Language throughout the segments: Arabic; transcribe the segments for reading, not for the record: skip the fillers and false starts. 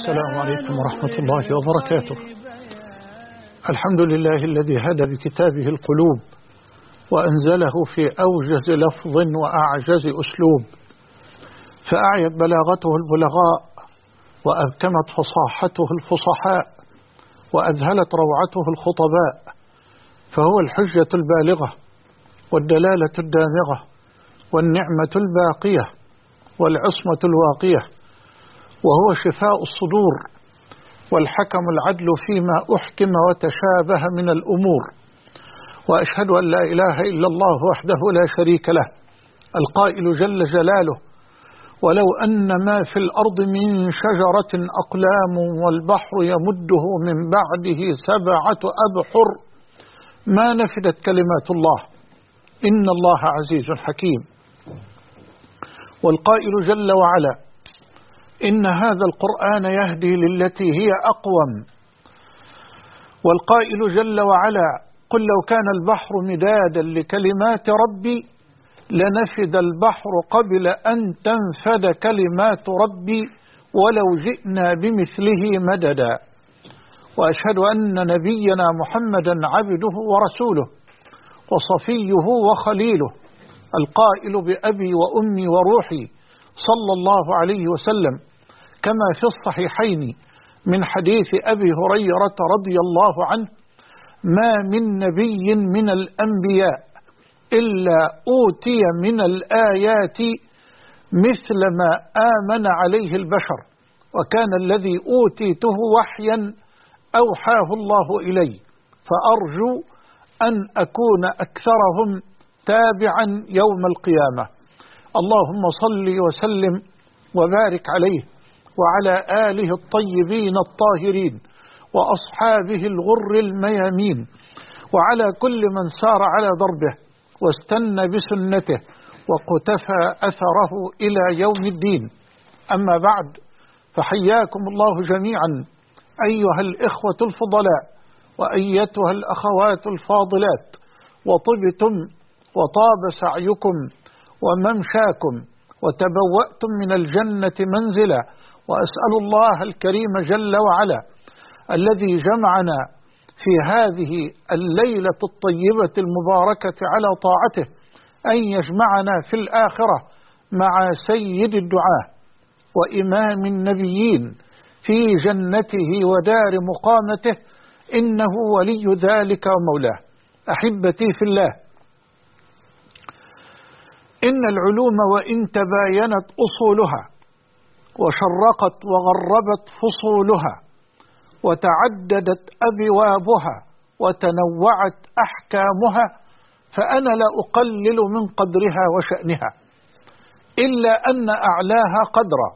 السلام عليكم ورحمة الله وبركاته. الحمد لله الذي هدى بكتابه القلوب وأنزله في أوجز لفظ وأعجز أسلوب، فأعيت بلاغته البلغاء وأبكمت فصاحته الفصحاء وأذهلت روعته الخطباء، فهو الحجة البالغة والدلالة الدامغة والنعمة الباقية والعصمة الواقية، وهو شفاء الصدور والحكم العدل فيما أحكم وتشابه من الأمور. وأشهد أن لا إله إلا الله وحده لا شريك له، القائل جل جلاله: ولو أن ما في الأرض من شجرة أقلام والبحر يمده من بعده 7 أبحر ما نفدت كلمات الله إن الله عزيز حكيم. والقائل جل وعلا: إن هذا القرآن يهدي للتي هي أقوم. والقائل جل وعلا: قل لو كان البحر مدادا لكلمات ربي لنفد البحر قبل أن تنفد كلمات ربي ولو جئنا بمثله مددا. وأشهد أن نبينا محمدا عبده ورسوله وصفيه وخليله، القائل بأبي وأمي وروحي صلى الله عليه وسلم، كما في الصحيحين من حديث أبي هريرة رضي الله عنه: ما من نبي من الأنبياء إلا أوتي من الآيات مثل ما آمن عليه البشر، وكان الذي أوتيته وحيا أوحاه الله إلي، فأرجو أن أكون أكثرهم تابعا يوم القيامة. اللهم صل وسلم وبارك عليه وعلى آله الطيبين الطاهرين وأصحابه الغر الميامين، وعلى كل من سار على دربه واستنى بسنته وقتفى أثره إلى يوم الدين. أما بعد، فحياكم الله جميعا أيها الإخوة الفضلاء وأيتها الأخوات الفاضلات، وطبتم وطاب سعيكم وممشاكم وتبوأتم من الجنة منزلا. وأسأل الله الكريم جل وعلا الذي جمعنا في هذه الليلة الطيبة المباركة على طاعته أن يجمعنا في الآخرة مع سيد الدعاة وإمام النبيين في جنته ودار مقامته، إنه ولي ذلك ومولاه. أحبتي في الله، إن العلوم وإن تباينت أصولها وشرقت وغربت فصولها وتعددت أبوابها وتنوعت أحكامها، فأنا لا أقلل من قدرها وشأنها، إلا أن أعلاها قدرا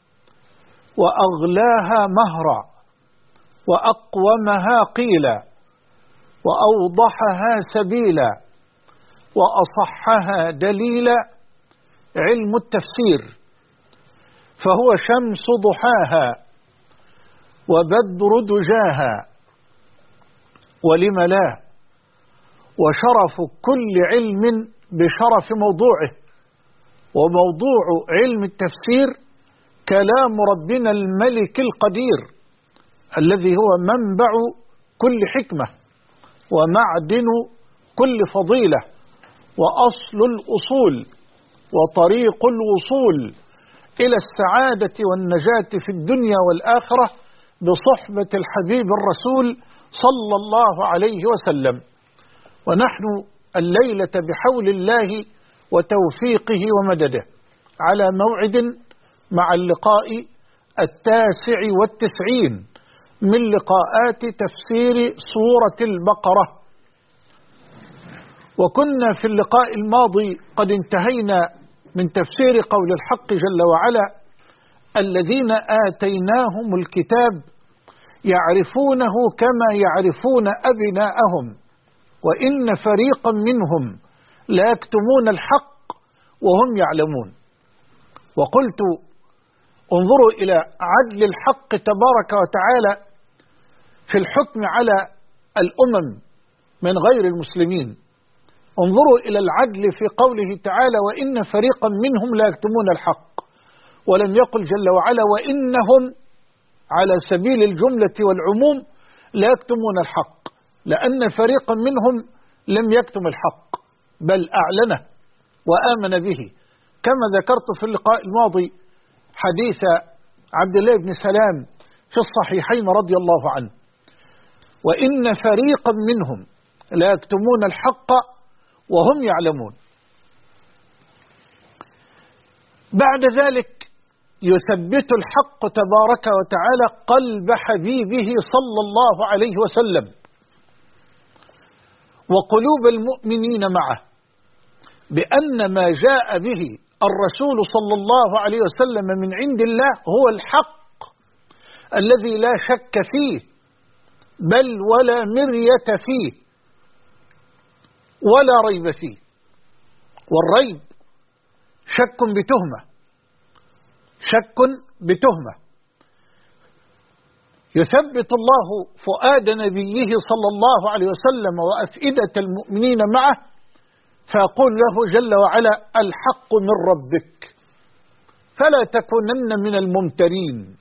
وأغلاها مهرا وأقومها قيلا وأوضحها سبيلا وأصحها دليلا علم التفسير، فهو شمس ضحاها وبدر دجاها ولم لا، وشرف كل علم بشرف موضوعه. وموضوع علم التفسير كلام ربنا الملك القدير الذي هو منبع كل حكمة ومعدن كل فضيلة وأصل الأصول وطريق الوصول إلى السعادة والنجاة في الدنيا والآخرة بصحبة الحبيب الرسول صلى الله عليه وسلم. ونحن الليلة بحول الله وتوفيقه ومدده على موعد مع اللقاء 99 من لقاءات تفسير سورة البقرة. وكنا في اللقاء الماضي قد انتهينا من تفسير قول الحق جل وعلا: الذين آتيناهم الكتاب يعرفونه كما يعرفون أبناءهم وإن فريقا منهم لا يكتمون الحق وهم يعلمون. وقلت: انظروا إلى عدل الحق تبارك وتعالى في الحكم على الأمم من غير المسلمين. انظروا إلى العدل في قوله تعالى: وإن فريقا منهم لا يكتمون الحق، ولم يقل جل وعلا: وإنهم على سبيل الجملة والعموم لا يكتمون الحق، لأن فريقا منهم لم يكتم الحق بل أعلنه وآمن به، كما ذكرت في اللقاء الماضي حديث عبد الله بن سلام في الصحيحين رضي الله عنه: وإن فريقا منهم لا يكتمون الحق وهم يعلمون. بعد ذلك يثبت الحق تبارك وتعالى قلب حبيبه صلى الله عليه وسلم وقلوب المؤمنين معه بأن ما جاء به الرسول صلى الله عليه وسلم من عند الله هو الحق الذي لا شك فيه بل ولا مرية فيه ولا ريب فيه. والريب شك بتهمة، شك بتهمة. يثبت الله فؤاد نبيه صلى الله عليه وسلم وأفئدة المؤمنين معه فيقول له جل وعلا: الحق من ربك فلا تكونن من الممترين.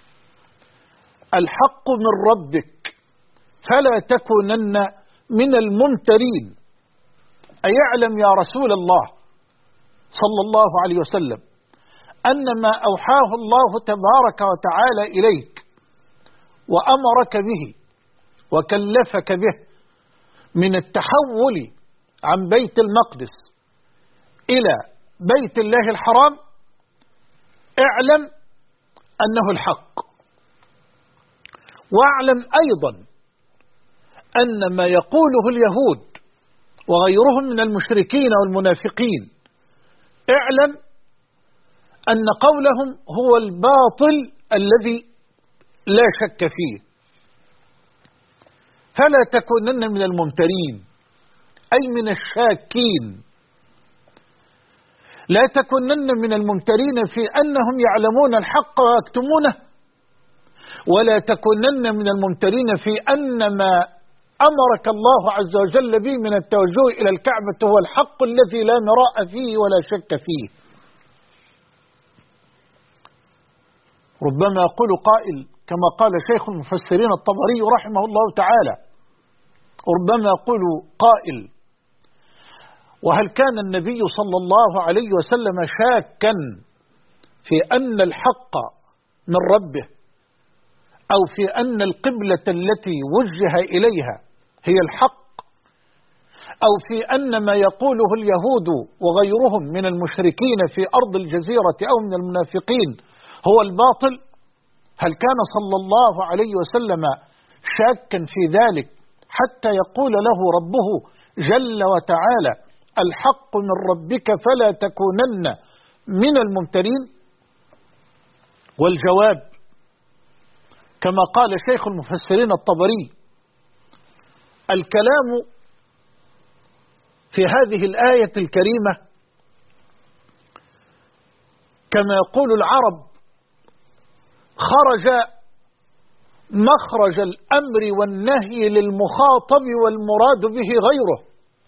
الحق من ربك فلا تكونن من الممترين. أيعلم يا رسول الله صلى الله عليه وسلم أن ما أوحاه الله تبارك وتعالى إليك وأمرك به وكلفك به من التحول عن بيت المقدس إلى بيت الله الحرام، اعلم أنه الحق، واعلم أيضا أن ما يقوله اليهود وغيرهم من المشركين والمنافقين، اعلم أن قولهم هو الباطل الذي لا شك فيه. فلا تكونن من الممترين أي من الشاكين. لا تكونن من الممترين في أنهم يعلمون الحق ويكتمونه، ولا تكونن من الممترين في أن ما أمرك الله عز وجل به من التوجه إلى الكعبة هو الحق الذي لا مراء فيه ولا شك فيه. ربما يقول قائل كما قال شيخ المفسرين الطبري رحمه الله تعالى، ربما يقول قائل: وهل كان النبي صلى الله عليه وسلم شاكا في أن الحق من ربه، أو في أن القبلة التي وجه إليها هي الحق، أو في أن ما يقوله اليهود وغيرهم من المشركين في أرض الجزيرة أو من المنافقين هو الباطل؟ هل كان صلى الله عليه وسلم شاكا في ذلك حتى يقول له ربه جل وتعالى: الحق من ربك فلا تكونن من الممترين؟ والجواب كما قال شيخ المفسرين الطبري: الكلام في هذه الآية الكريمة كما يقول العرب خرج مخرج الأمر والنهي للمخاطب والمراد به غيره.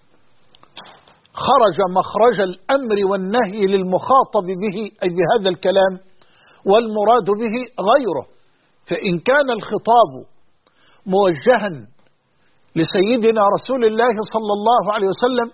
خرج مخرج الأمر والنهي للمخاطب به أي بهذا الكلام والمراد به غيره. فإن كان الخطاب موجها لسيدنا رسول الله صلى الله عليه وسلم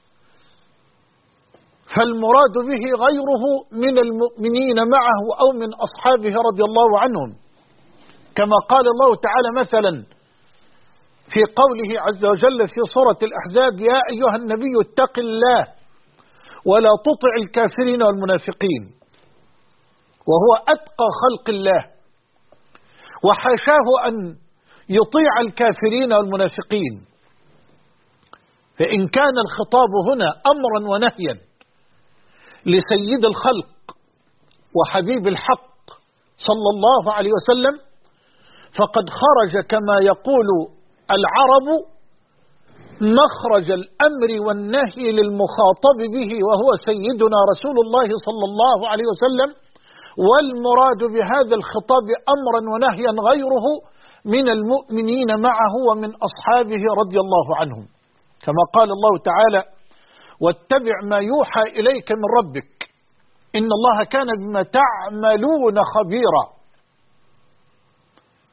فالمراد به غيره من المؤمنين معه أو من أصحابه رضي الله عنهم، كما قال الله تعالى مثلا في قوله عز وجل في سورة الأحزاب: يا أيها النبي اتق الله ولا تطع الكافرين والمنافقين، وهو أتقى خلق الله، وحاشاه أن يطيع الكافرين والمنافقين. فإن كان الخطاب هنا أمرا ونهيا لسيد الخلق وحبيب الحق صلى الله عليه وسلم فقد خرج كما يقول العرب مخرج الأمر والنهي للمخاطب به وهو سيدنا رسول الله صلى الله عليه وسلم، والمراد بهذا الخطاب أمرا ونهيا غيره من المؤمنين معه ومن أصحابه رضي الله عنهم، كما قال الله تعالى: واتبع ما يوحى إليك من ربك إن الله كان بما تعملون خبيرا.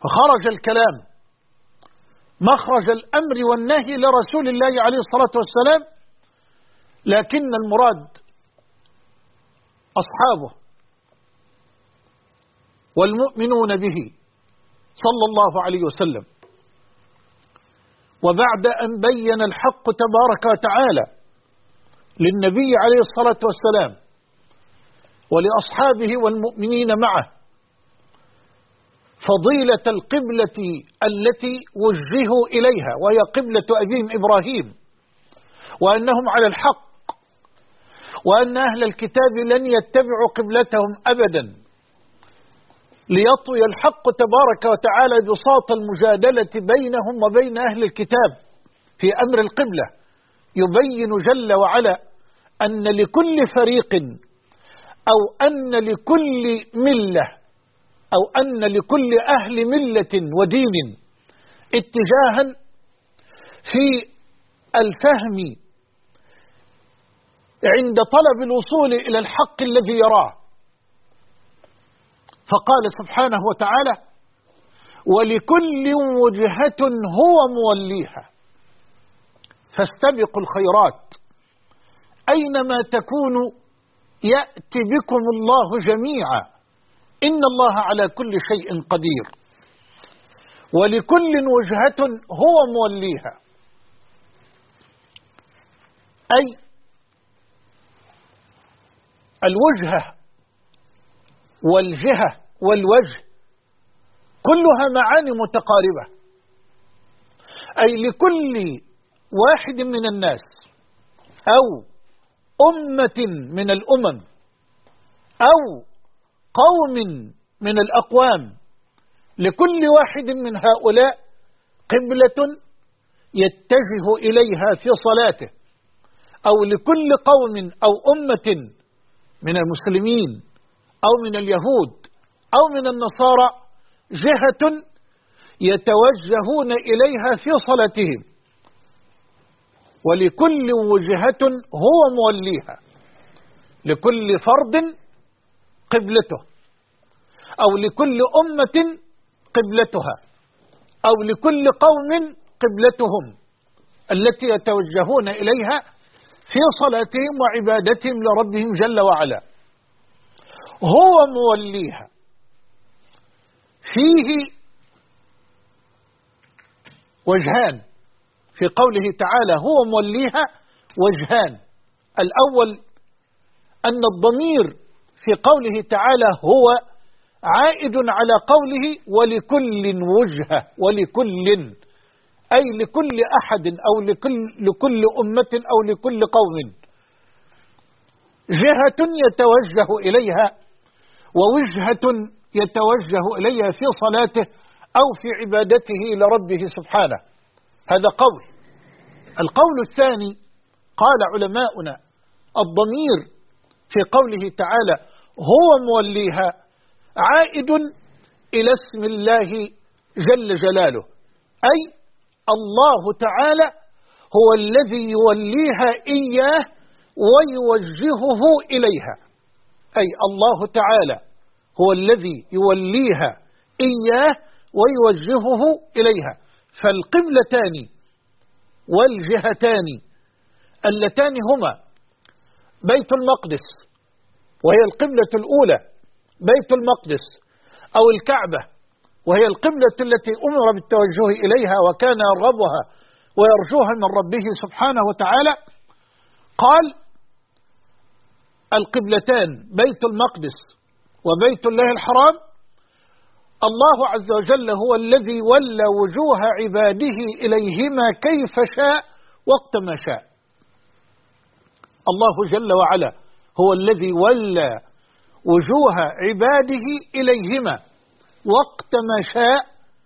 فخرج الكلام مخرج الأمر والنهي لرسول الله عليه الصلاة والسلام، لكن المراد أصحابه والمؤمنون به صلى الله عليه وسلم. وبعد أن بين الحق تبارك وتعالى للنبي عليه الصلاة والسلام ولأصحابه والمؤمنين معه فضيلة القبلة التي وجهوا إليها، وهي قبلة أبيهم إبراهيم، وأنهم على الحق، وأن أهل الكتاب لن يتبعوا قبلتهم أبدا، ليطوي الحق تبارك وتعالى بساط المجادلة بينهم وبين أهل الكتاب في أمر القبلة. يبين جل وعلا أن لكل فريق أو أن لكل ملة أو أن لكل أهل ملة ودين اتجاها في الفهم عند طلب الوصول إلى الحق الذي يراه. فقال سبحانه وتعالى: ولكل وجهة هو موليها فاستبقوا الخيرات أينما تكونوا يأتي بكم الله جميعا إن الله على كل شيء قدير. ولكل وجهة هو موليها، أي الوجهة والجهة والوجه كلها معاني متقاربة، أي لكل واحد من الناس أو أمة من الأمم أو قوم من الأقوام، لكل واحد من هؤلاء قبلة يتجه إليها في صلاته، أو لكل قوم أو أمة من المسلمين أو من اليهود أو من النصارى جهة يتوجهون إليها في صلاتهم. ولكل وجهة هو موليها، لكل فرد قبلته، أو لكل أمة قبلتها، أو لكل قوم قبلتهم التي يتوجهون إليها في صلاتهم وعبادتهم لربهم جل وعلا. هو موليها فيه وجهان، في قوله تعالى هو موليها وجهان. الأول أن الضمير في قوله تعالى هو عائد على قوله ولكل وجهة، ولكل أي لكل أحد أو لكل أمة أو لكل قوم جهة يتوجه إليها ووجهة يتوجه إليها في صلاته أو في عبادته لربه سبحانه. هذا قول. القول الثاني قال علماؤنا الضمير في قوله تعالى هو موليها عائد إلى اسم الله جل جلاله، أي الله تعالى هو الذي يوليها إياه ويوجهه إليها، أي الله تعالى هو الذي يوليها إياه ويوجهه إليها. فالقبلتان والجهتان اللتان هما بيت المقدس وهي القبلة الأولى بيت المقدس، أو الكعبة وهي القبلة التي أمر بالتوجه إليها وكان يرغبها ويرجوها من ربه سبحانه وتعالى، قال القبلتان بيت المقدس وبيت الله الحرام. الله عز وجل هو الذي ولى وجوه عباده إليهما كيف شاء وقت ما شاء. الله جل وعلا هو الذي ولى وجوه عباده إليهما وقت ما شاء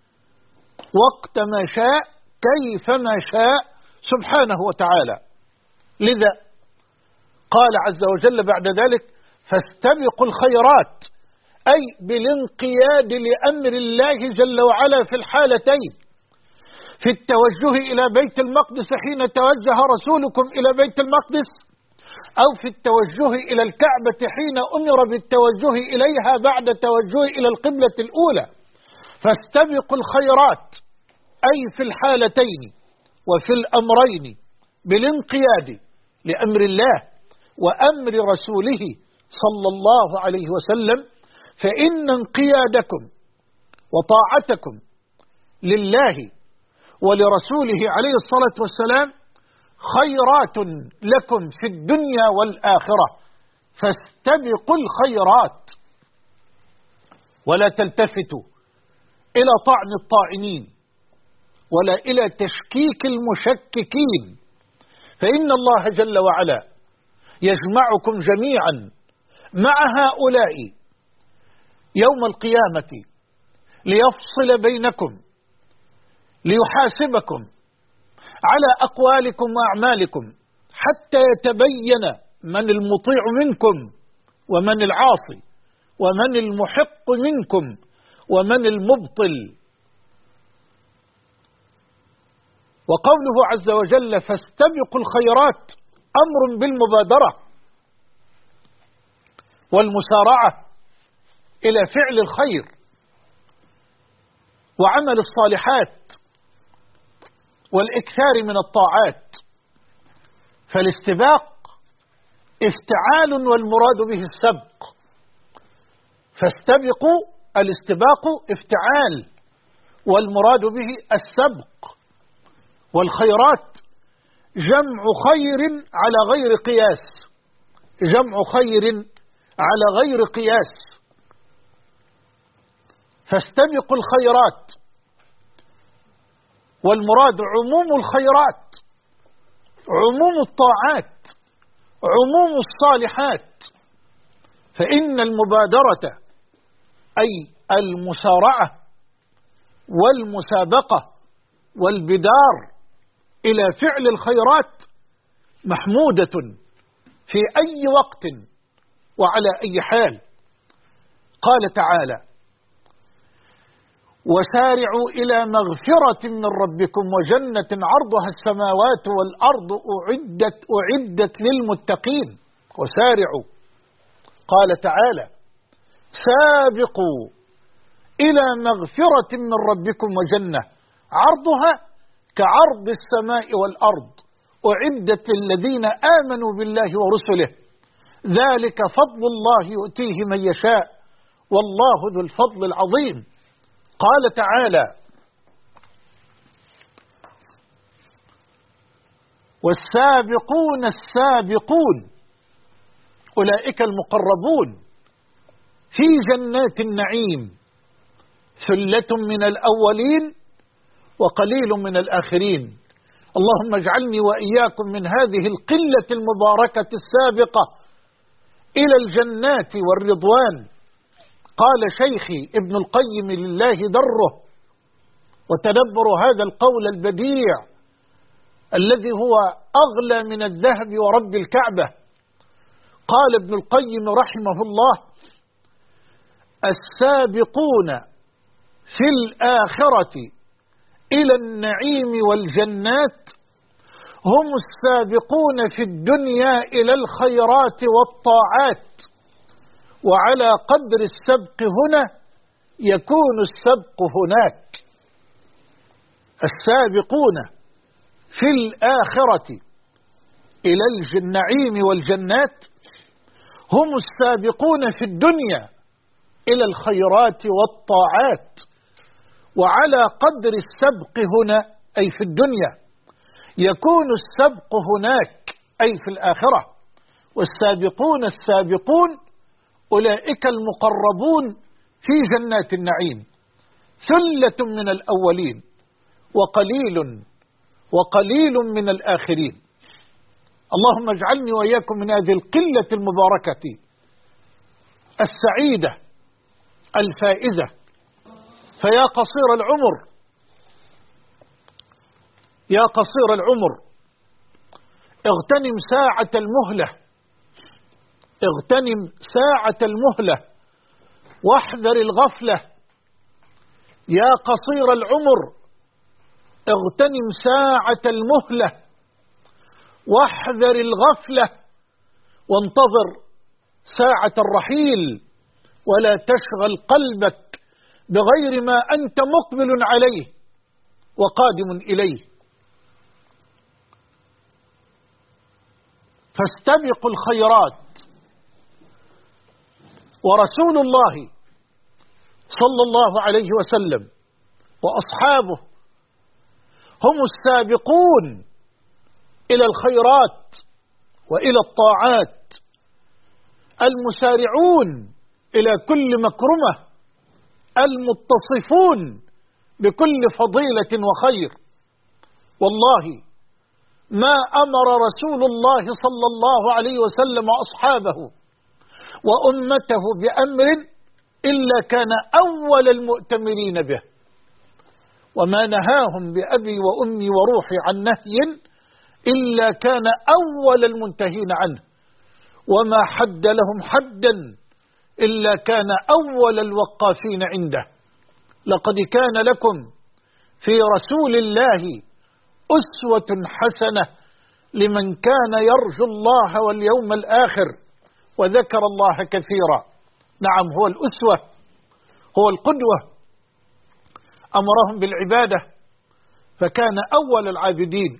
كيفما شاء سبحانه وتعالى. لذا قال عز وجل بعد ذلك فاستبقوا الخيرات، أي بالانقياد لأمر الله جل وعلا في الحالتين، في التوجه إلى بيت المقدس حين توجه رسولكم إلى بيت المقدس، أو في التوجه إلى الكعبة حين أمر بالتوجه إليها بعد توجه إلى القبلة الأولى. فاستبقوا الخيرات، أي في الحالتين وفي الأمرين بالانقياد لأمر الله وأمر رسوله صلى الله عليه وسلم، فإن انقيادكم وطاعتكم لله ولرسوله عليه الصلاة والسلام خيرات لكم في الدنيا والآخرة، فاستبقوا الخيرات ولا تلتفتوا إلى طعن الطاعنين ولا إلى تشكيك المشككين، فإن الله جل وعلا يجمعكم جميعا مع هؤلاء يوم القيامة ليفصل بينكم، ليحاسبكم على أقوالكم وأعمالكم حتى يتبين من المطيع منكم ومن العاصي، ومن المحق منكم ومن المبطل. وقوله عز وجل فاستبقوا الخيرات أمر بالمبادرة والمسارعة إلى فعل الخير وعمل الصالحات والإكثار من الطاعات، فالاستباق افتعال والمراد به السبق، فاستبقوا الاستباق افتعال والمراد به السبق، والخيرات جمع خير على غير قياس، جمع خير على غير قياس. فاستبقوا الخيرات والمراد عموم الخيرات، عموم الطاعات، عموم الصالحات، فإن المبادرة أي المسارعة والمسابقة والبدار إلى فعل الخيرات محمودة في أي وقت وعلى أي حال. قال تعالى وسارعوا إلى مغفرة من ربكم وجنة عرضها السماوات والأرض أعدت للمتقين. وسارعوا، قال تعالى سابقوا إلى مغفرة من ربكم وجنة عرضها كعرض السماء والأرض أعدت للذين آمنوا بالله ورسله ذلك فضل الله يؤتيه من يشاء والله ذو الفضل العظيم. قال تعالى والسابقون السابقون أولئك المقربون في جنات النعيم ثلة من الأولين وقليل من الآخرين. اللهم اجعلني وإياكم من هذه القلة المباركة السابقة إلى الجنات والرضوان. قال شيخي ابن القيم لله دره، وتدبروا هذا القول البديع الذي هو أغلى من الذهب ورب الكعبة. قال ابن القيم رحمه الله السابقون في الآخرة إلى النعيم والجنات هم السابقون في الدنيا إلى الخيرات والطاعات، وعلى قدر السبق هنا يكون السبق هناك. السابقون في الآخرة إلى النعيم والجنات هم السابقون في الدنيا إلى الخيرات والطاعات، وعلى قدر السبق هنا أي في الدنيا يكون السبق هناك أي في الآخرة. والسابقون السابقون أولئك المقربون في جنات النعيم ثلة من الأولين وقليل من الآخرين. اللهم اجعلني وإياكم من هذه القلة المباركة السعيدة الفائزة. فيا قصير العمر، يا قصير العمر اغتنم ساعة المهلة، اغتنم ساعة المهلة واحذر الغفلة. يا قصير العمر اغتنم ساعة المهلة واحذر الغفلة، وانتظر ساعة الرحيل ولا تشغل قلبك بغير ما أنت مقبل عليه وقادم إليه. فاستبقوا الخيرات. ورسول الله صلى الله عليه وسلم وأصحابه هم السابقون إلى الخيرات وإلى الطاعات، المسارعون إلى كل مكرمة، المتصفون بكل فضيلة وخير. والله ما أمر رسول الله صلى الله عليه وسلم وأصحابه وأمته بأمر إلا كان أول المؤتمرين به، وما نهاهم بأبي وأمي وروحي عن نهي إلا كان أول المنتهين عنه، وما حد لهم حدا إلا كان أول الوقافين عنده. لقد كان لكم في رسول الله أسوة حسنة لمن كان يرجو الله واليوم الآخر وذكر الله كثيرا. نعم، هو الأسوة، هو القدوة. أمرهم بالعبادة فكان أول العابدين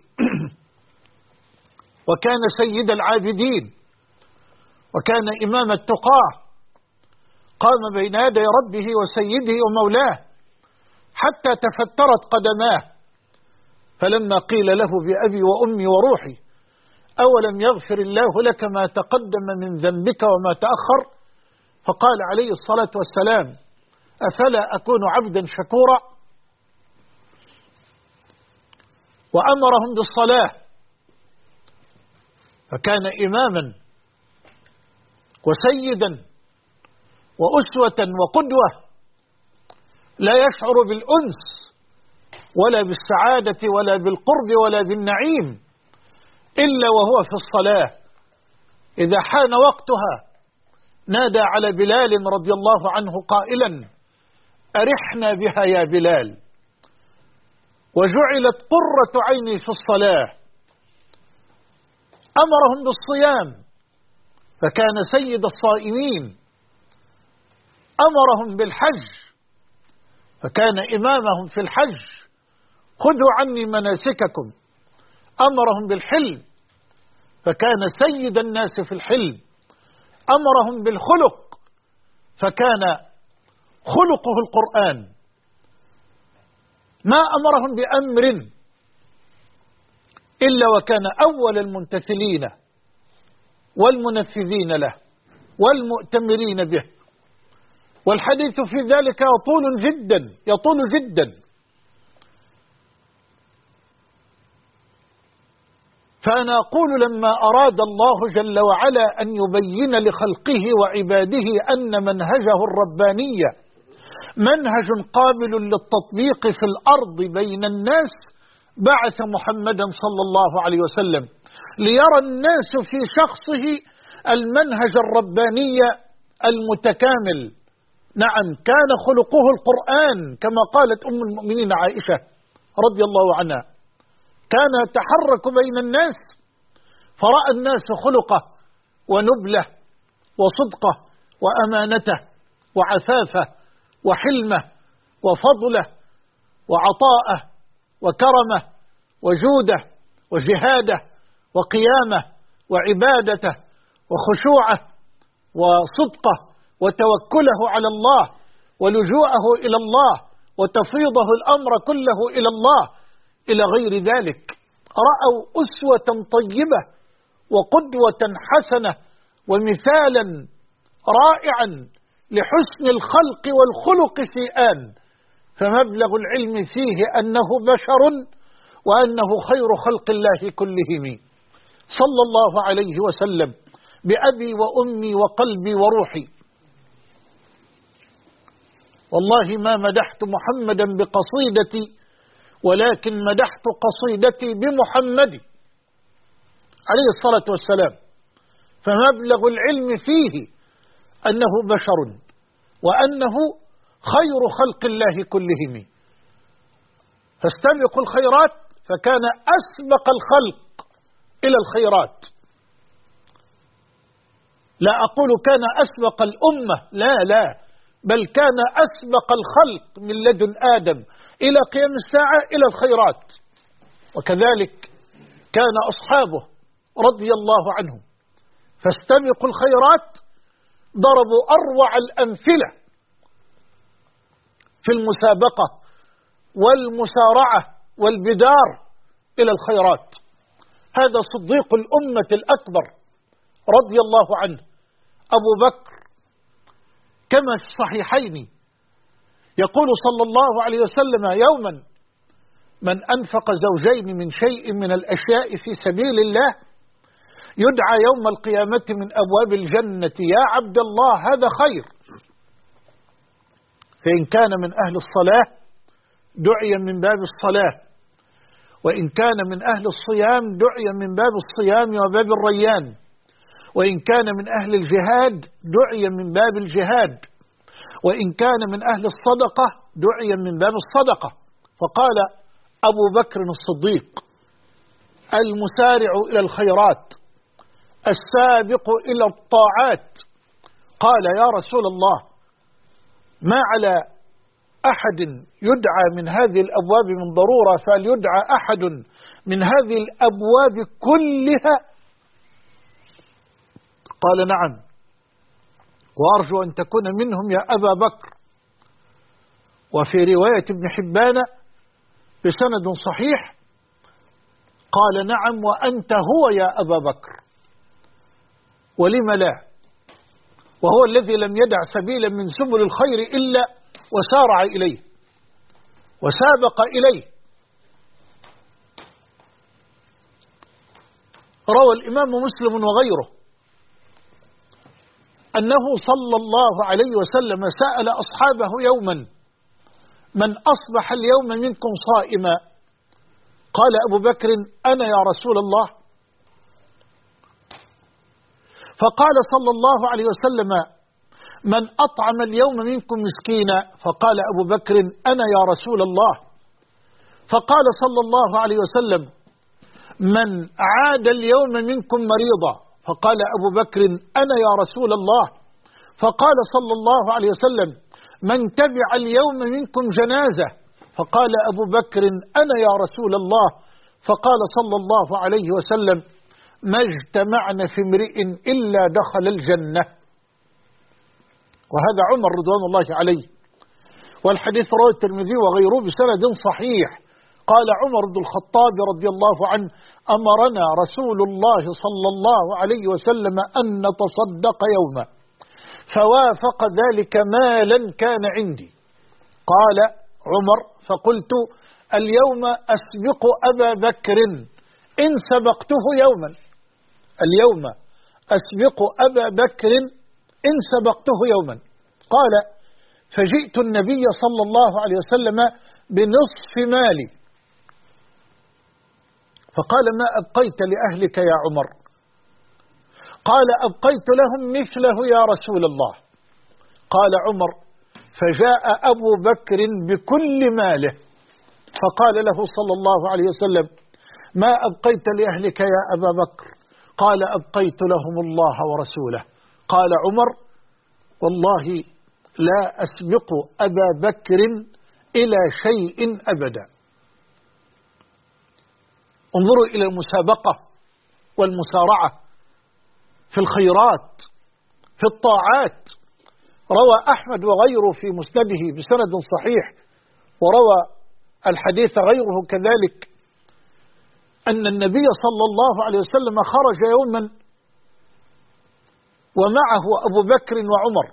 وكان سيد العابدين وكان إمام التقاه، قام بين يدي ربه وسيده ومولاه حتى تفترت قدماه، فلما قيل له بأبي وأمي وروحي أولم يغفر الله لك ما تقدم من ذنبك وما تأخر، فقال عليه الصلاة والسلام أفلا أكون عبدا شكورا. وأمرهم بالصلاة فكان إماما وسيدا وأسوة وقدوة، لا يشعر بالأنس ولا بالسعادة ولا بالقرب ولا بالنعيم إلا وهو في الصلاة. إذا حان وقتها نادى على بلال رضي الله عنه قائلا أرحنا بها يا بلال، وجعلت قرة عيني في الصلاة. أمرهم بالصيام فكان سيد الصائمين، أمرهم بالحج فكان إمامهم في الحج، خذوا عني مناسككم. أمرهم بالحلم فكان سيد الناس في الحلم، أمرهم بالخلق فكان خلقه القرآن. ما أمرهم بأمر إلا وكان أول الممتثلين والمنفذين له والمؤتمرين به. والحديث في ذلك يطول جدا. فأنا أقول لما أراد الله جل وعلا أن يبين لخلقه وعباده أن منهجه الرباني منهج قابل للتطبيق في الأرض بين الناس بعث محمدا صلى الله عليه وسلم ليرى الناس في شخصه المنهج الرباني المتكامل. نعم، كان خلقه القرآن كما قالت أم المؤمنين عائشة رضي الله عنها، كان يتحرك بين الناس فرأى الناس خلقه ونبله وصدقه وأمانته وعفافه وحلمه وفضله وعطاءه وكرمه وجوده وجهاده وقيامه وعبادته وخشوعه وصدقه وتوكله على الله ولجوءه إلى الله وتفيضه الأمر كله إلى الله إلى غير ذلك. رأوا أسوة طيبة وقدوة حسنة ومثالا رائعا لحسن الخلق والخلق في آن، فمبلغ العلم فيه أنه بشر وأنه خير خلق الله كلهم صلى الله عليه وسلم بأبي وأمي وقلبي وروحي. والله ما مدحت محمدا بقصيدتي ولكن مدحت قصيدتي بمحمد عليه الصلاة والسلام، فمبلغ العلم فيه أنه بشر وأنه خير خلق الله كلهم. فاستبقوا الخيرات فكان أسبق الخلق إلى الخيرات. لا أقول كان أسبق الأمة، لا، بل كان أسبق الخلق من لدن آدم إلى قيام الساعة إلى الخيرات. وكذلك كان أصحابه رضي الله عنهم، فاستبقوا الخيرات، ضربوا أروع الأمثلة في المسابقة والمسارعة والبدار إلى الخيرات. هذا صديق الأمة الأكبر رضي الله عنه أبو بكر، كما في الصحيحين يقول صلى الله عليه وسلم يوما: من أنفق زوجين من شيء من الأشياء في سبيل الله يدعى يوم القيامة من أبواب الجنة يا عبد الله هذا خير. فإن كان من أهل الصلاة دعي من باب الصلاة، وإن كان من أهل الصيام دعي من باب الصيام وباب الريان، وإن كان من أهل الجهاد دعي من باب الجهاد، وإن كان من أهل الصدقة دعي من باب الصدقة. فقال أبو بكر الصديق: المسارع إلى الخيرات، السابق إلى الطاعات. قال: يا رسول الله، ما على أحد يدعى من هذه الأبواب من ضرورة فليدعى أحد من هذه الأبواب كلها؟ قال: نعم، وأرجو أن تكون منهم يا أبا بكر. وفي رواية ابن حبان بسند صحيح قال: نعم وأنت هو يا أبا بكر. ولم لا؟ وهو الذي لم يدع سبيلا من سبل الخير إلا وسارع إليه وسابق إليه. روى الإمام مسلم وغيره أنه صلى الله عليه وسلم سأل أصحابه يوما: من أصبح اليوم منكم صائما؟ قال أبو بكر: أنا يا رسول الله. فقال صلى الله عليه وسلم: من أطعم اليوم منكم مسكينا؟ فقال أبو بكر: أنا يا رسول الله. فقال صلى الله عليه وسلم: من عاد اليوم منكم مريضا؟ فقال أبو بكر: أنا يا رسول الله. فقال صلى الله عليه وسلم: من تبع اليوم منكم جنازة؟ فقال أبو بكر: أنا يا رسول الله. فقال صلى الله عليه وسلم: ما اجتمعنا في امرئ إلا دخل الجنة. وهذا عمر رضوان الله عليه، والحديث رواه الترمذي وغيره بسند صحيح. قال عمر بن الخطاب رضي الله عنه: أمرنا رسول الله صلى الله عليه وسلم أن نتصدق يوما، فوافق ذلك مالا كان عندي. قال عمر: فقلت: اليوم أسبق أبا بكر إن سبقته يوما، اليوم أسبق أبا بكر إن سبقته يوما. قال: فجئت النبي صلى الله عليه وسلم بنصف مالي، فقال: ما أبقيت لأهلك يا عمر؟ قال: أبقيت لهم مثله يا رسول الله. قال عمر: فجاء أبو بكر بكل ماله، فقال له صلى الله عليه وسلم: ما أبقيت لأهلك يا أبا بكر؟ قال: أبقيت لهم الله ورسوله. قال عمر: والله لا أسبق أبا بكر إلى شيء أبدا. انظروا إلى المسابقة والمسارعة في الخيرات في الطاعات. روى أحمد وغيره في مسنده بسند صحيح، وروى الحديث غيره كذلك، أن النبي صلى الله عليه وسلم خرج يوما ومعه أبو بكر وعمر،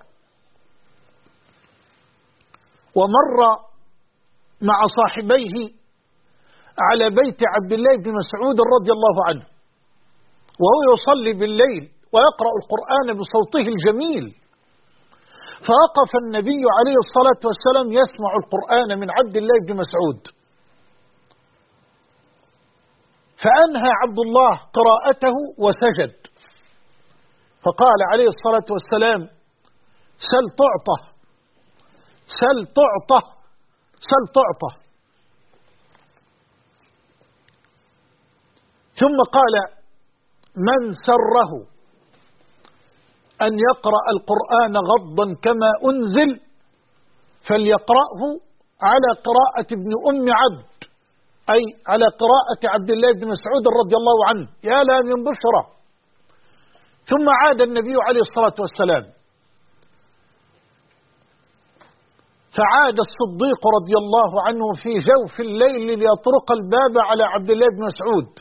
ومر مع صاحبيه على بيت عبد الله بن مسعود رضي الله عنه، وهو يصلي بالليل ويقرأ القرآن بصوته الجميل، فوقف النبي عليه الصلاة والسلام يسمع القرآن من عبد الله بن مسعود، فأنهى عبد الله قراءته وسجد، فقال عليه الصلاة والسلام: سل تعطى، سل تعطى، سل تعطى. ثم قال: من سره أن يقرأ القرآن غضا كما أنزل فليقرأه على قراءة ابن أم عبد، أي على قراءة عبد الله بن مسعود رضي الله عنه. يا لا من بشرى. ثم عاد النبي عليه الصلاة والسلام، فعاد الصديق رضي الله عنه في جوف الليل ليطرق الباب على عبد الله بن مسعود.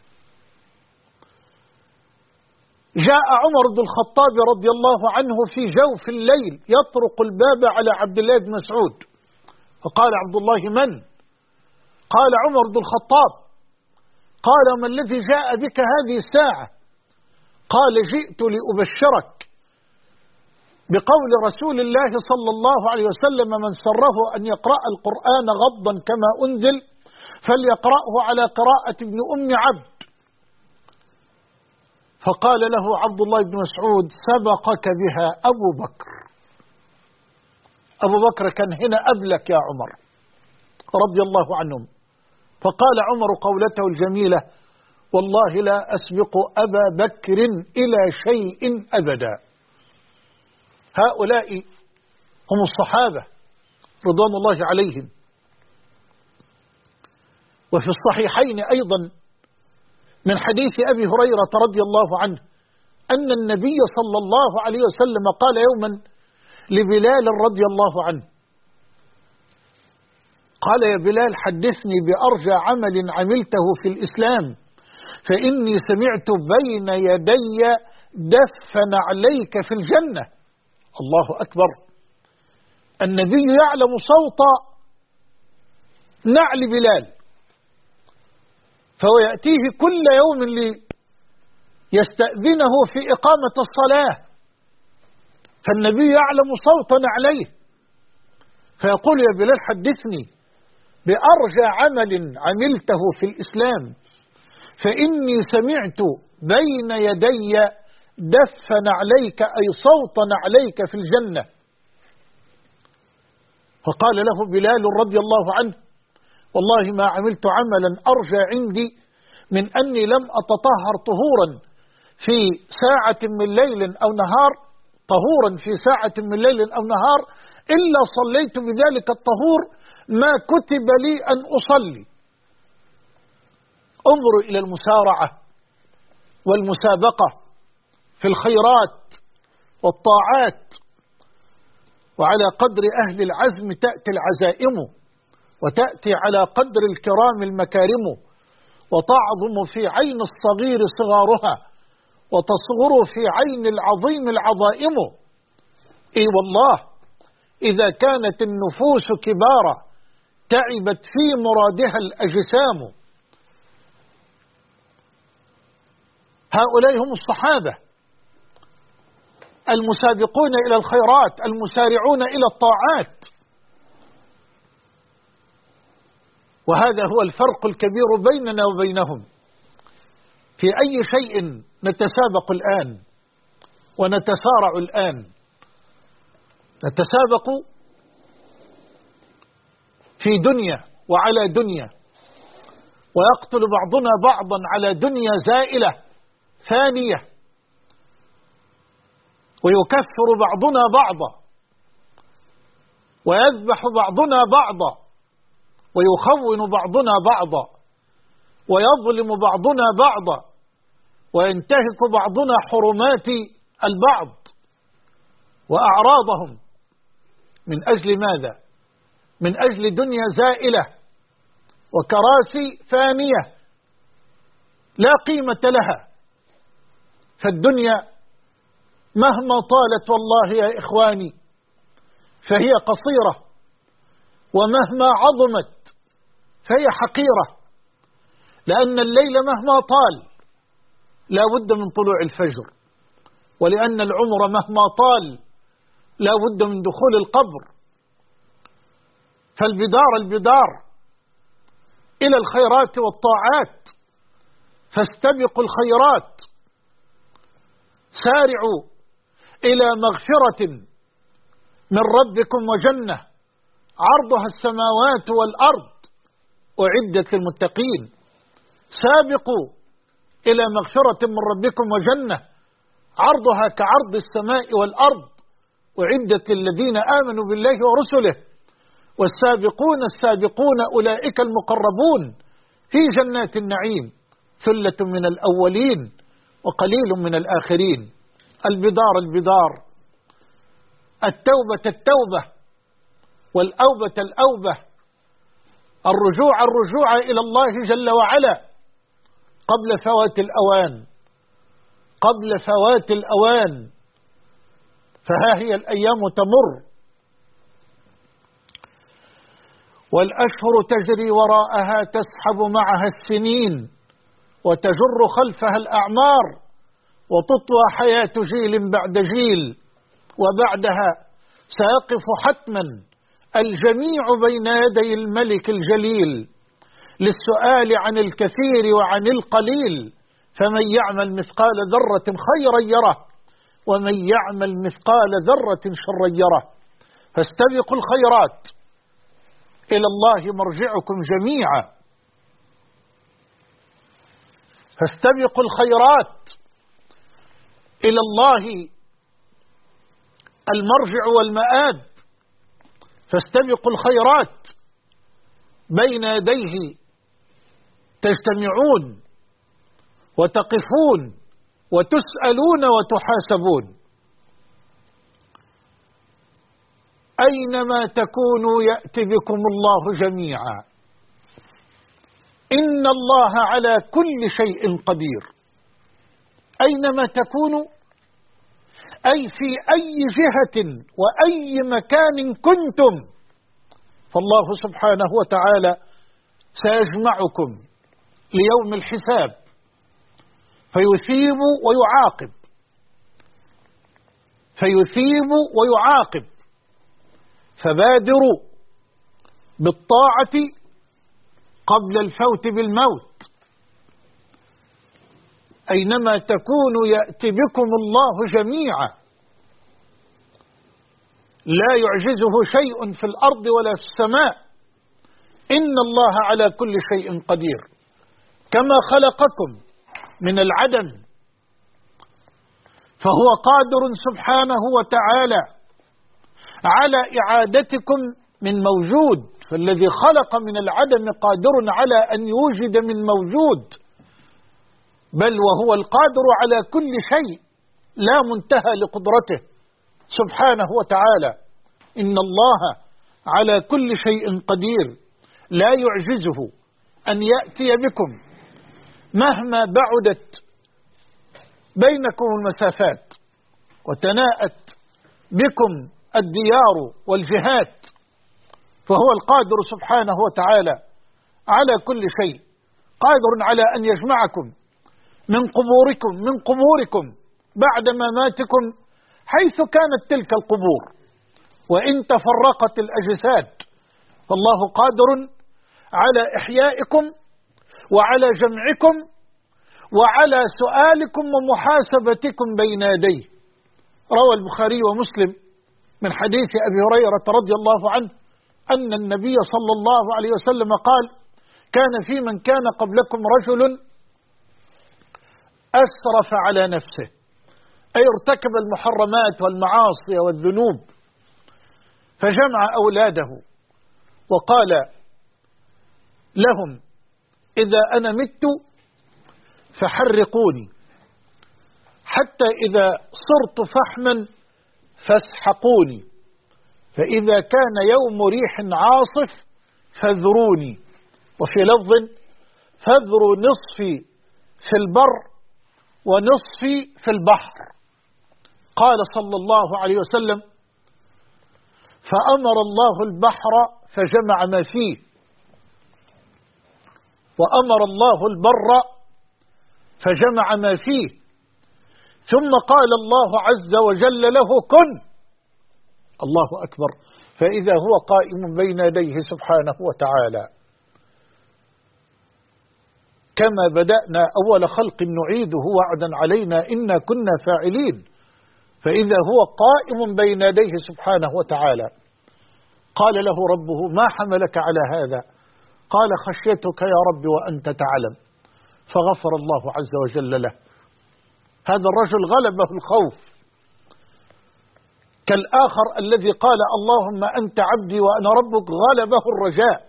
جاء عمر بن الخطاب رضي الله عنه في جوف الليل يطرق الباب على عبد الله بن مسعود، فقال عبد الله: من؟ قال: عمر بن الخطاب. قال: ما الذي جاء بك هذه الساعة؟ قال: جئت لأبشرك بقول رسول الله صلى الله عليه وسلم: من سره أن يقرأ القرآن غضا كما أنزل فليقرأه على قراءة ابن أم عبد. فقال له عبد الله بن مسعود: سبقك بها أبو بكر. أبو بكر كان هنا قبلك يا عمر رضي الله عنهم. فقال عمر قولته الجميلة: والله لا أسبق أبا بكر إلى شيء أبدا. هؤلاء هم الصحابة رضوان الله عليهم. وفي الصحيحين أيضا من حديث أبي هريرة رضي الله عنه أن النبي صلى الله عليه وسلم قال يوما لبلال رضي الله عنه، قال: يا بلال حدثني بأرجى عمل عملته في الإسلام، فإني سمعت بين يدي دفن عليك في الجنة. الله أكبر. النبي يعلم صوت نعل بلال، فهو يأتيه كل يوم ليستأذنه في إقامة الصلاة، فالنبي يعلم صوت نعليه، فيقول: يا بلال حدثني بأرجى عمل عملته في الإسلام، فإني سمعت بين يدي دفن عليك، أي صوتا عليك في الجنة. فقال له بلال رضي الله عنه: والله ما عملت عملا أرجى عندي من أني لم أتطهر طهورا في ساعة من ليل أو نهار، طهورا في ساعة من ليل أو نهار، إلا صليت بذلك الطهور ما كتب لي أن أصلي. انظروا إلى المسارعة والمسابقة في الخيرات والطاعات، وعلى قدر أهل العزم تأتي العزائم، وتأتي على قدر الكرام المكارم، وتعظم في عين الصغير صغارها، وتصغر في عين العظيم العظائم. إي والله إذا كانت النفوس كبارا تعبت في مرادها الأجسام. هؤلاء هم الصحابة المسابقون إلى الخيرات، المسارعون إلى الطاعات. وهذا هو الفرق الكبير بيننا وبينهم. في أي شيء نتسابق الآن ونتسارع الآن؟ نتسابق في دنيا وعلى دنيا، ويقتل بعضنا بعضا على دنيا زائلة ثانية، ويكفر بعضنا بعضا، ويذبح بعضنا بعضا، ويخون بعضنا بعضا، ويظلم بعضنا بعضا، وينتهك بعضنا حرمات البعض وأعراضهم. من أجل ماذا؟ من أجل دنيا زائلة وكراسي فانية لا قيمة لها. فالدنيا مهما طالت والله يا إخواني فهي قصيرة، ومهما عظمت فهي حقيرة، لأن الليل مهما طال لا بد من طلوع الفجر، ولأن العمر مهما طال لا بد من دخول القبر. فالبدار إلى الخيرات والطاعات، فاستبقوا الخيرات، سارعوا إلى مغفرة من ربكم وجنة عرضها السماوات والأرض أعدت للمتقين. سابقوا إلى مغفرة من ربكم وجنة عرضها كعرض السماء والأرض أعدت للذين آمنوا بالله ورسله والسابقون السابقون أولئك المقربون في جنات النعيم، ثلة من الأولين وقليل من الآخرين. البدار البدار، التوبة التوبة، والأوبة الأوبة، الرجوع الرجوع إلى الله جل وعلا قبل فوات الأوان، قبل فوات الأوان. فها هي الأيام تمر والأشهر تجري وراءها، تسحب معها السنين وتجر خلفها الأعمار، وتطوى حياة جيل بعد جيل، وبعدها سيقف حتما الجميع بين يدي الملك الجليل للسؤال عن الكثير وعن القليل. فمن يعمل مثقال ذرة خيرا يره، ومن يعمل مثقال ذرة شرا يره. فاستبقوا الخيرات، إلى الله مرجعكم جميعا. فاستبقوا الخيرات، إلى الله المرجع والمآب. فاستبقوا الخيرات، بين يديه تجتمعون وتقفون وتسألون وتحاسبون. أينما تكونوا يأتي بكم الله جميعا، إن الله على كل شيء قدير. أينما تكونوا أي في أي جهة وأي مكان كنتم، فالله سبحانه وتعالى سيجمعكم ليوم الحساب، فيثيب ويعاقب، فيثيب ويعاقب. فبادروا بالطاعة قبل الفوت بالموت. أينما تكونوا يأتي بكم الله جميعا، لا يعجزه شيء في الأرض ولا في السماء. إن الله على كل شيء قدير. كما خلقكم من العدم فهو قادر سبحانه وتعالى على إعادتكم من موجود. فالذي خلق من العدم قادر على أن يوجد من موجود، بل وهو القادر على كل شيء لا منتهى لقدرته سبحانه وتعالى. إن الله على كل شيء قدير، لا يعجزه أن يأتي بكم مهما بعدت بينكم المسافات وتناءت بكم الديار والجهات، فهو القادر سبحانه وتعالى على كل شيء. قادر على أن يجمعكم من قبوركم بعد مماتكم حيث كانت تلك القبور، وإن تفرقت الأجساد فالله قادر على إحيائكم وعلى جمعكم وعلى سؤالكم ومحاسبتكم بين يديه. روى البخاري ومسلم من حديث أبي هريرة رضي الله عنه أن النبي صلى الله عليه وسلم قال: كان في من كان قبلكم رجل أسرف على نفسه، أي ارتكب المحرمات والمعاصي والذنوب، فجمع أولاده وقال لهم: إذا أنا مت فحرقوني، حتى إذا صرت فحما فاسحقوني، فإذا كان يوم ريح عاصف فاذروني، وفي لفظ: فاذروا نصفي في البر ونصفي في البحر. قال صلى الله عليه وسلم: فأمر الله البحر فجمع ما فيه، وأمر الله البر فجمع ما فيه، ثم قال الله عز وجل له: كن. الله أكبر. فإذا هو قائم بين يديه سبحانه وتعالى. كما بدأنا أول خلق نعيده وعدا علينا إنا كنا فاعلين. فإذا هو قائم بين يديه سبحانه وتعالى قال له ربه: ما حملك على هذا؟ قال: خشيتك يا رب وأنت تعلم. فغفر الله عز وجل له. هذا الرجل غلبه الخوف كالآخر الذي قال اللهم أنت عبدي وأنا ربك غلبه الرجاء،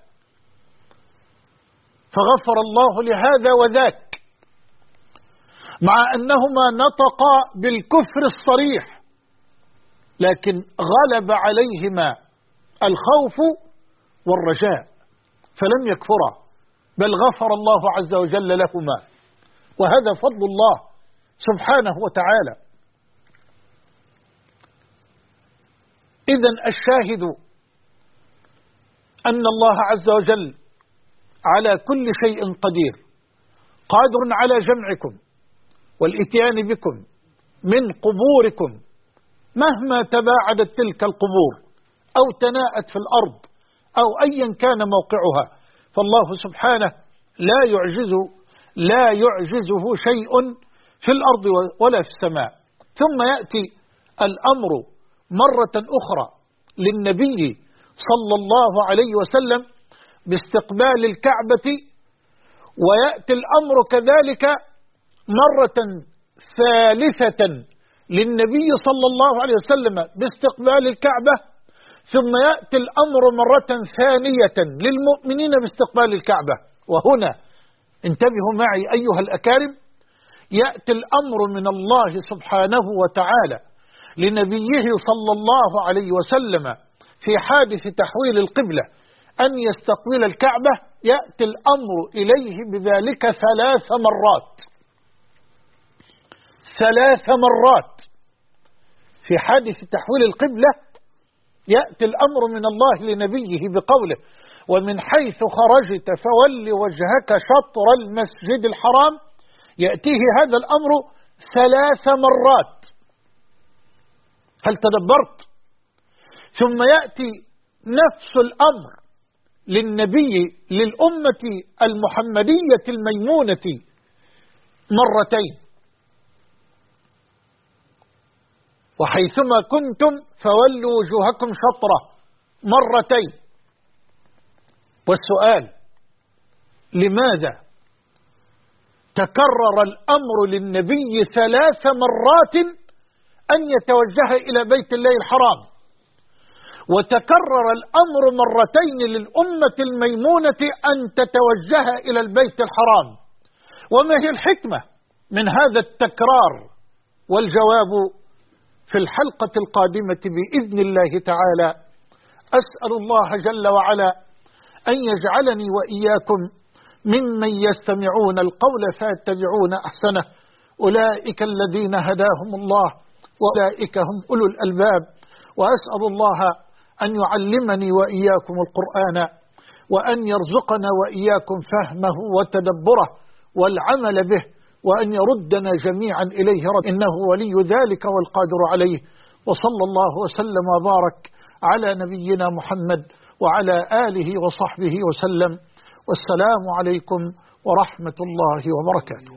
فغفر الله لهذا وذاك، مع أنهما نطقا بالكفر الصريح، لكن غلب عليهما الخوف والرجاء فلم يكفرا، بل غفر الله عز وجل لهما، وهذا فضل الله سبحانه وتعالى. إذن الشاهد أن الله عز وجل على كل شيء قدير، قادر على جمعكم والإتيان بكم من قبوركم مهما تباعدت تلك القبور أو تناءت في الأرض أو أيا كان موقعها، فالله سبحانه لا يعجزه شيء في الأرض ولا في السماء. ثم يأتي الأمر مرة أخرى للنبي صلى الله عليه وسلم باستقبال الكعبة، ويأتي الأمر كذلك مرة ثالثة للنبي صلى الله عليه وسلم باستقبال الكعبة، ثم يأتي الأمر مرة ثانية للمؤمنين باستقبال الكعبة. وهنا انتبهوا معي أيها الأكارم، يأتي الأمر من الله سبحانه وتعالى لنبيه صلى الله عليه وسلم في حادث تحويل القبلة أن يستقبل الكعبة، يأتي الأمر إليه بذلك 3 مرات، 3 مرات في حادث تحويل القبلة. يأتي الأمر من الله لنبيه بقوله ومن حيث خرجت فول وجهك شطر المسجد الحرام، يأتيه هذا الأمر 3 مرات. هل تدبرت؟ ثم يأتي نفس الأمر للنبي للأمة المحمدية الميمونة مرتين، وحيثما كنتم فولوا وجوهكم شطرة مرتين. والسؤال لماذا تكرر الأمر للنبي 3 مرات أن يتوجه إلى بيت الله الحرام، وتكرر الأمر مرتين للأمة الميمونة أن تتوجه إلى البيت الحرام؟ وما هي الحكمة من هذا التكرار؟ والجواب في الحلقة القادمة بإذن الله تعالى. أسأل الله جل وعلا أن يجعلني وإياكم ممن يستمعون القول فيتبعون أحسنه، أولئك الذين هداهم الله وأولئك هم أولو الألباب. وأسأل الله أن يعلمني وإياكم القرآن، وأن يرزقنا وإياكم فهمه وتدبره والعمل به، وأن يردنا جميعا إليه رد، إنه ولي ذلك والقادر عليه. وصلى الله وسلم وبارك على نبينا محمد وعلى آله وصحبه وسلم، والسلام عليكم ورحمة الله وبركاته.